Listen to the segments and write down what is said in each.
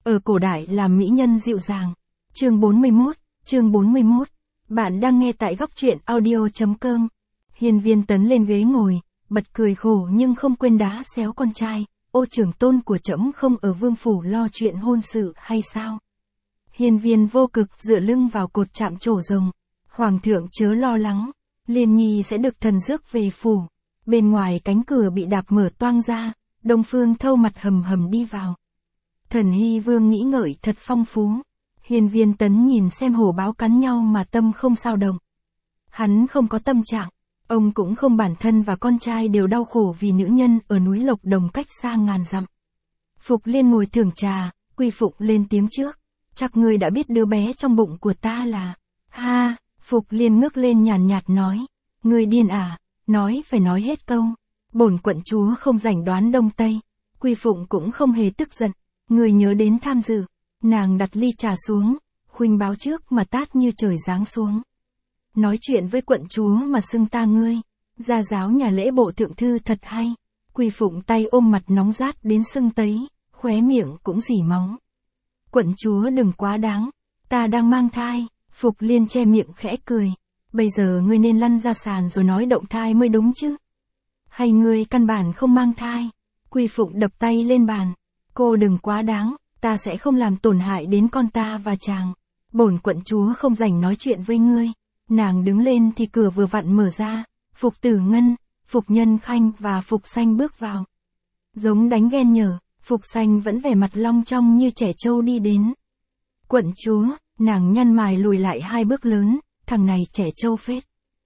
ở cổ đại làm mỹ nhân dịu dàng. Chương 41. Bạn đang nghe tại góc truyện audio.com. Hiên Viên Tấn lên ghế ngồi, bật cười khổ nhưng không quên đá xéo con trai. Ô trưởng tôn của trẫm không ở vương phủ lo chuyện hôn sự hay sao? Hiên Viên vô cực dựa lưng vào cột chạm trổ rồng. Hoàng thượng chớ lo lắng, Liên Nhi sẽ được thần rước về phủ. Bên ngoài cánh cửa bị đạp mở toang ra, Đông Phương Thâu mặt hầm hầm đi vào. Thần Hy Vương nghĩ ngợi thật phong phú. Hiên Viên Tấn nhìn xem hổ báo cắn nhau mà tâm không sao động. Hắn không có tâm trạng, ông cũng không, bản thân và con trai đều đau khổ vì nữ nhân ở núi Lộc Đồng cách xa ngàn dặm. Phục Liên ngồi thưởng trà, Quy Phục lên tiếng trước. Chắc ngươi đã biết đứa bé trong bụng của ta là... Ha, Phục Liên ngước lên nhàn nhạt nói. Ngươi điên à, nói phải nói hết câu. Bổn quận chúa không rảnh đoán đông tây. Quy Phụng cũng không hề tức giận. Ngươi nhớ đến tham dự. Nàng đặt ly trà xuống, khuynh báo trước mà tát như trời giáng xuống. Nói chuyện với quận chúa mà xưng ta ngươi. Gia giáo nhà lễ bộ thượng thư thật hay. Quy Phụng tay ôm mặt nóng rát đến sưng tấy, khóe miệng cũng rỉ máu. Quận chúa đừng quá đáng, ta đang mang thai. Phục Liên che miệng khẽ cười. Bây giờ ngươi nên lăn ra sàn rồi nói động thai mới đúng chứ. Hay ngươi căn bản không mang thai? Quy Phụng đập tay lên bàn. Cô đừng quá đáng, ta sẽ không làm tổn hại đến con ta và chàng. Bổn quận chúa không rảnh nói chuyện với ngươi. Nàng đứng lên thì cửa vừa vặn mở ra. Phục Tử Ngân, Phục Nhân Khanh và Phục Xanh bước vào. Giống đánh ghen nhở, Phục Xanh vẫn vẻ mặt long trong như trẻ trâu đi đến. Quận chúa, nàng nhăn mày lùi lại 2 bước lớn, thằng này trẻ trâu phết.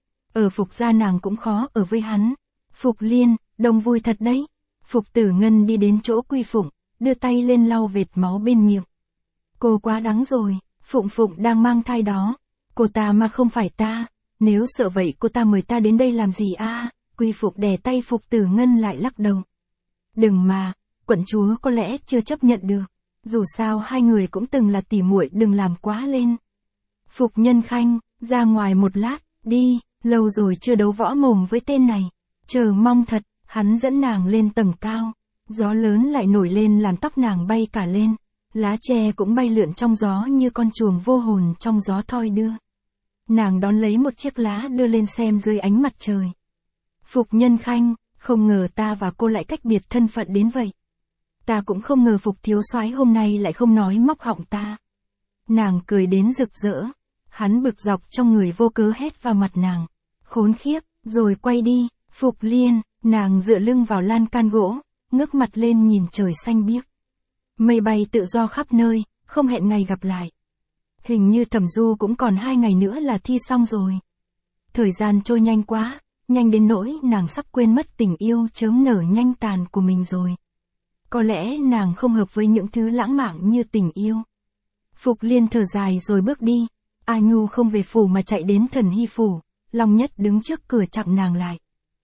Ở Phục gia nàng cũng khó ở với hắn. Phục Liên, đông vui thật đấy. Phục Tử Ngân đi đến chỗ Quy Phụng, đưa tay lên lau vệt máu bên miệng. Cô quá đáng rồi, Phụng Phụng đang mang thai đó. Cô ta mà không phải ta, nếu sợ vậy cô ta mời ta đến đây làm gì a? Quy Phục đè tay Phục Tử Ngân lại lắc đầu. Đừng mà, quận chúa có lẽ chưa chấp nhận được. Dù sao hai người cũng từng là tỉ muội, đừng làm quá lên. Phục Nhân Khanh, ra ngoài một lát, đi, lâu rồi chưa đấu võ mồm với tên này. Chờ mong thật, hắn dẫn nàng lên tầng cao. Gió lớn lại nổi lên làm tóc nàng bay cả lên. Lá tre cũng bay lượn trong gió như con chuồng vô hồn trong gió thoi đưa. Nàng đón lấy một chiếc lá đưa lên xem dưới ánh mặt trời. Phục Nhân Khanh, không ngờ ta và cô lại cách biệt thân phận đến vậy. Ta cũng không ngờ Phục thiếu soái hôm nay lại không nói móc họng ta. Nàng cười đến rực rỡ. Hắn bực dọc trong người vô cớ hét vào mặt nàng. Khốn khiếp, rồi quay đi. Phục Liên, nàng dựa lưng vào lan can gỗ, ngước mặt lên nhìn trời xanh biếc. Mây bay tự do khắp nơi, không hẹn ngày gặp lại. Hình như Thẩm Du cũng còn 2 ngày nữa là thi xong rồi. Thời gian trôi nhanh quá, nhanh đến nỗi nàng sắp quên mất tình yêu chớm nở nhanh tàn của mình rồi. Có lẽ nàng không hợp với những thứ lãng mạn như tình yêu. Phục Liên thở dài rồi bước đi. A Nhu không về phủ mà chạy đến Thần Hy phủ. Long Nhất đứng trước cửa chặn nàng lại.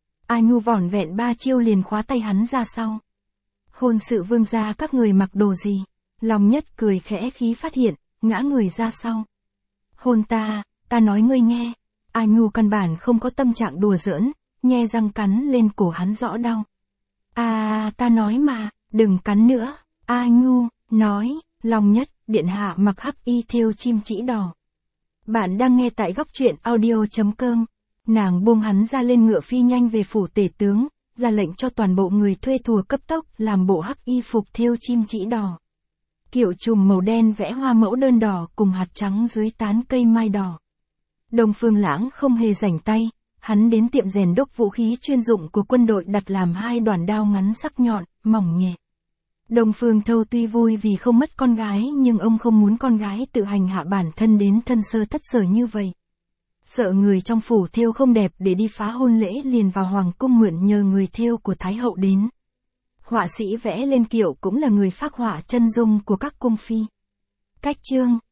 A Nhu vỏn vẹn 3 chiêu liền khóa tay hắn ra sau. Hôn sự vương gia các người mặc đồ gì? Long Nhất cười khẽ khí phát hiện, ngã người ra sau. Hôn ta nói ngươi nghe. A Nhu căn bản không có tâm trạng đùa giỡn, nhe răng cắn lên cổ hắn rõ đau. Ta nói mà, đừng cắn nữa. A Nhu nói. Long Nhất, điện hạ mặc hắc y thêu chim chỉ đỏ. Bạn đang nghe tại góc truyện audio.com. Nàng buông hắn ra lên ngựa phi nhanh về phủ tể tướng, ra lệnh cho toàn bộ người thuê thùa cấp tốc làm bộ hắc y phục thêu chim chỉ đỏ. Kiệu trùm màu đen vẽ hoa mẫu đơn đỏ cùng hạt trắng dưới tán cây mai đỏ. Đông Phương Lãng không hề rảnh tay, hắn đến tiệm rèn đúc vũ khí chuyên dụng của quân đội đặt làm 2 đoạn đao ngắn sắc nhọn, mỏng nhẹ. Đông Phương Thâu tuy vui vì không mất con gái nhưng ông không muốn con gái tự hành hạ bản thân đến thân sơ thất sở như vậy. Sợ người trong phủ thêu không đẹp để đi phá hôn lễ liền vào hoàng cung mượn nhờ người thêu của Thái hậu đến. Họa sĩ vẽ lên kiệu cũng là người phác họa chân dung của các cung phi. Cách chương